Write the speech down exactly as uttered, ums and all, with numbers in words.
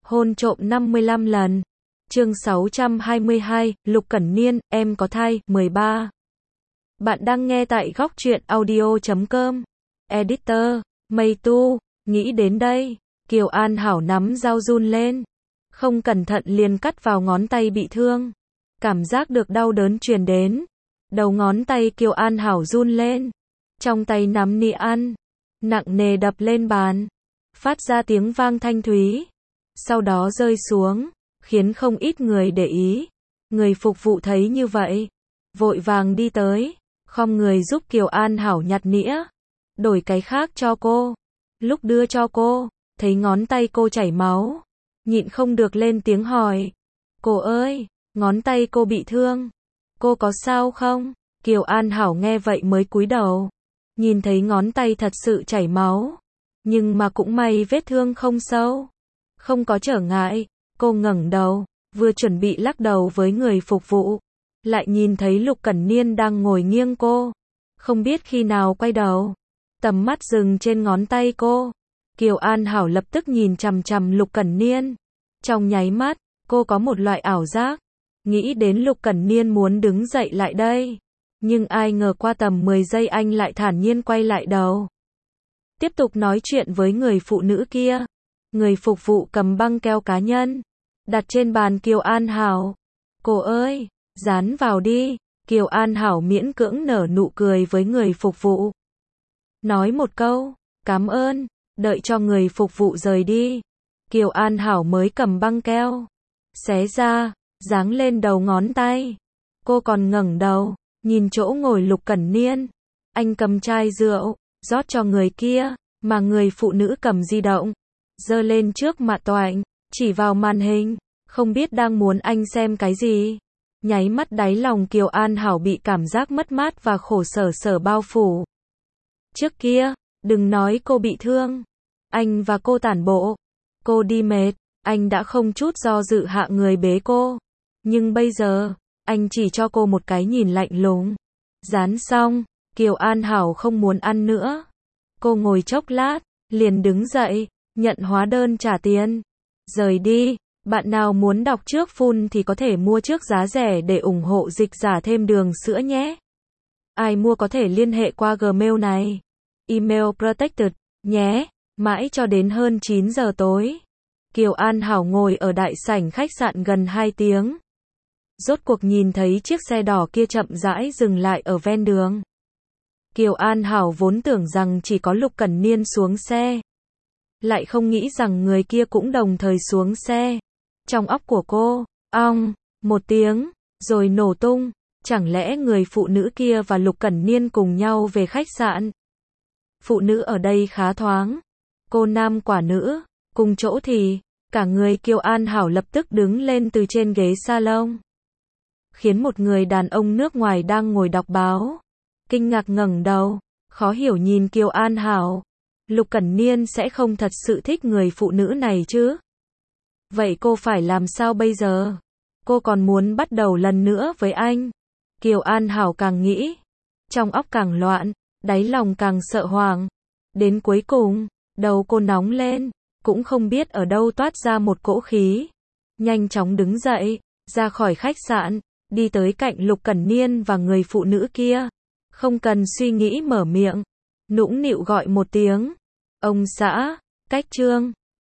Hôn trộm năm mươi lăm lần. Chương sáu trăm hai mươi hai, Lục Cẩn Niên, em có thai, mười ba. Bạn đang nghe tại góc truyện audio chấm com. Editor, Mây Tu, nghĩ đến đây, Kiều An Hảo nắm dao run lên. Không cẩn thận liền cắt vào ngón tay bị thương. Cảm giác được đau đớn truyền đến. Đầu ngón tay Kiều An Hảo run lên. Trong tay nắm nĩa ăn, nặng nề đập lên bàn. Phát ra tiếng vang thanh thúy. Sau đó rơi xuống, khiến không ít người để ý. Người phục vụ thấy như vậy, vội vàng đi tới, khom người giúp Kiều An Hảo nhặt nĩa, đổi cái khác cho cô. Lúc đưa cho cô, thấy ngón tay cô chảy máu, nhịn không được lên tiếng hỏi. Cô ơi, ngón tay cô bị thương, cô có sao không? Kiều An Hảo nghe vậy mới cúi đầu, nhìn thấy ngón tay thật sự chảy máu, nhưng mà cũng may vết thương không sâu, không có trở ngại. Cô ngẩng đầu, vừa chuẩn bị lắc đầu với người phục vụ, lại nhìn thấy Lục Cẩn Niên đang ngồi nghiêng cô, không biết khi nào quay đầu, tầm mắt dừng trên ngón tay cô. Kiều An Hảo lập tức nhìn chằm chằm Lục Cẩn Niên. Trong nháy mắt, cô có một loại ảo giác, nghĩ đến Lục Cẩn Niên muốn đứng dậy lại đây, nhưng ai ngờ qua tầm mười giây anh lại thản nhiên quay lại đầu, tiếp tục nói chuyện với người phụ nữ kia. Người phục vụ cầm băng keo cá nhân, đặt trên bàn Kiều An Hảo. Cô ơi, dán vào đi. Kiều An Hảo miễn cưỡng nở nụ cười với người phục vụ. Nói một câu, cảm ơn, đợi cho người phục vụ rời đi. Kiều An Hảo mới cầm băng keo, xé ra, dán lên đầu ngón tay. Cô còn ngẩng đầu, nhìn chỗ ngồi Lục Cẩn Niên. Anh cầm chai rượu, rót cho người kia, mà người phụ nữ cầm di động, giơ lên trước mặt toảnh, chỉ vào màn hình, không biết đang muốn anh xem cái gì. Nháy mắt đáy lòng Kiều An Hảo bị cảm giác mất mát và khổ sở sở bao phủ. Trước kia, đừng nói cô bị thương, anh và cô tản bộ, cô đi mệt, anh đã không chút do dự hạ người bế cô. Nhưng bây giờ, anh chỉ cho cô một cái nhìn lạnh lùng. Dán xong, Kiều An Hảo không muốn ăn nữa. Cô ngồi chốc lát, liền đứng dậy, nhận hóa đơn trả tiền, rời đi. Bạn nào muốn đọc trước full thì có thể mua trước giá rẻ để ủng hộ dịch giả thêm đường sữa nhé. Ai mua có thể liên hệ qua Gmail này, email protected, nhé. Mãi cho đến hơn chín giờ tối, Kiều An Hảo ngồi ở đại sảnh khách sạn gần hai tiếng. Rốt cuộc nhìn thấy chiếc xe đỏ kia chậm rãi dừng lại ở ven đường. Kiều An Hảo vốn tưởng rằng chỉ có Lục Cẩn Niên xuống xe, lại không nghĩ rằng người kia cũng đồng thời xuống xe. Trong óc của cô, ong, một tiếng, rồi nổ tung. Chẳng lẽ người phụ nữ kia và Lục Cẩn Niên cùng nhau về khách sạn? Phụ nữ ở đây khá thoáng, cô nam quả nữ, cùng chỗ thì, cả người Kiều An Hảo lập tức đứng lên từ trên ghế salon, khiến một người đàn ông nước ngoài đang ngồi đọc báo kinh ngạc ngẩng đầu, khó hiểu nhìn Kiều An Hảo. Lục Cẩn Niên sẽ không thật sự thích người phụ nữ này chứ? Vậy cô phải làm sao bây giờ? Cô còn muốn bắt đầu lần nữa với anh. Kiều An Hảo càng nghĩ, trong óc càng loạn, đáy lòng càng sợ hoàng. Đến cuối cùng, đầu cô nóng lên, cũng không biết ở đâu toát ra một cỗ khí. Nhanh chóng đứng dậy, ra khỏi khách sạn, đi tới cạnh Lục Cẩn Niên và người phụ nữ kia. Không cần suy nghĩ mở miệng, nũng nịu gọi một tiếng. Ông xã, cách trương.